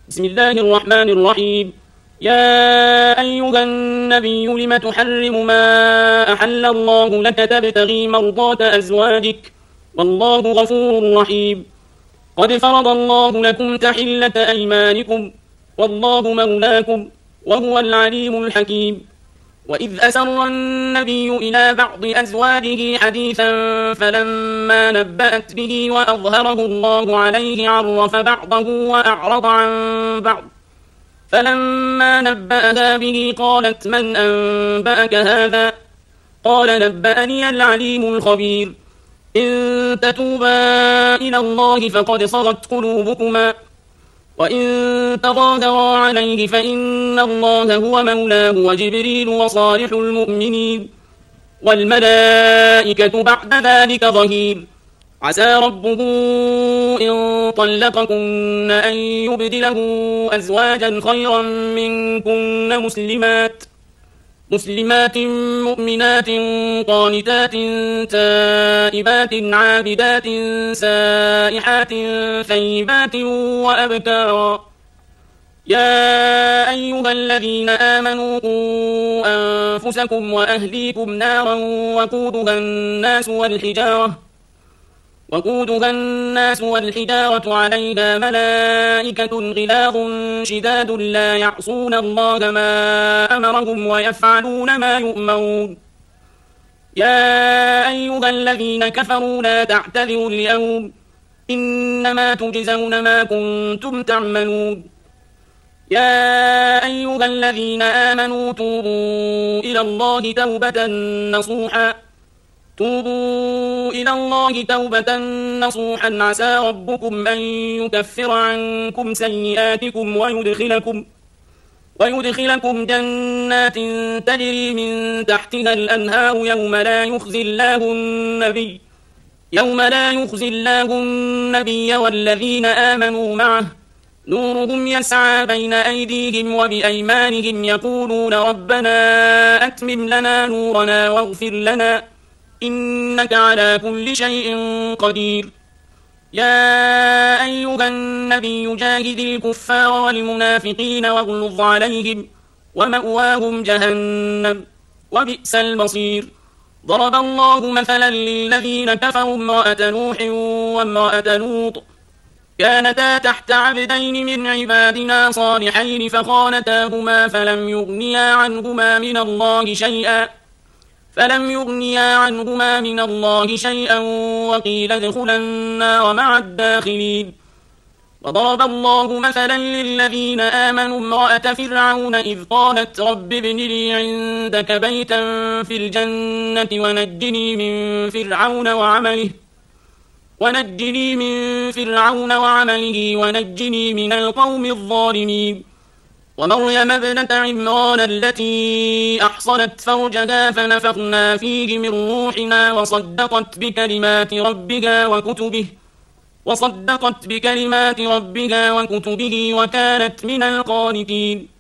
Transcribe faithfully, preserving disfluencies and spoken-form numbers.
بسم الله الرحمن الرحيم. يا أيها النبي لم تحرم ما أحل الله لك تبتغي مرضات أزواجك والله غفور رحيم. قد فرض الله لكم تحلة أيمانكم والله مولاكم وهو العليم الحكيم. وإذ أسر النبي إلى بعض أزواجه حديثا فلما نبأت به وأظهره الله عليه عرف بعضه وأعرض عن بعض فلما نبأها به قالت من أنبأك هذا؟ قال نبأني العليم الخبير. إن تتوبا إلى الله فقد صغت قلوبكما وإن تظاهرا عليه فإن الله هو مولاه وجبريل وصالح المؤمنين والملائكة بعد ذلك ظهير. عسى ربه إن طلقكن أن يبدله أزواجا خيرا منكن مسلمات مسلمات مؤمنات قانتات تائبات عابدات سائحات ثيبات وأبكارا. يا أيها الذين آمنوا قوا أنفسكم وأهليكم نارا وقودها الناس والحجارة وقودها الناس والحجارة عليها ملائكة غلاظ شداد لا يعصون الله ما أمرهم ويفعلون ما يؤمرون. يا أيها الذين كفروا لا تعتذروا اليوم إنما تجزون ما كنتم تعملون. يا أيها الذين آمنوا توبوا إلى الله توبة نصوحا توبوا إلى الله توبة نصوحا عسى ربكم أن يكفر عنكم سيئاتكم ويدخلكم ويدخلكم جنات تجري من تحتها الأنهار يوم لا يخزي الله النبي يوم لا يخزي الله النبي والذين آمنوا معه نورهم يسعى بين أيديهم وبأيمانهم يقولون ربنا أتمم لنا نورنا واغفر لنا إنك على كل شيء قدير. يا أيها النبي جاهد الكفار والمنافقين واغلظ عليهم ومأواهم جهنم وبئس المصير. ضرب الله مثلا للذين كفروا امرأة نوح وامرأة لوط كانتا تحت عبدين من عبادنا صالحين فخانتاهما فلم يغنيا عنهما من الله شيئا فلم يغنيا عنهما من الله شيئا وقيل ادخلا النار مع الداخلين. وضرب الله مثلا للذين آمنوا امرأة فرعون إذ قالت رب ابن لي عندك بيتا في الجنة ونجني من فرعون وعمله ونجني من فرعون وعمله ونجني من القوم الظالمين. ومريم ابنة عمران التي أحصنت فرجها فنفخنا فيه من روحنا وصدقت بكلمات ربها وكتبه وصدقت بكلمات ربها وكتبه وكانت من القانتين.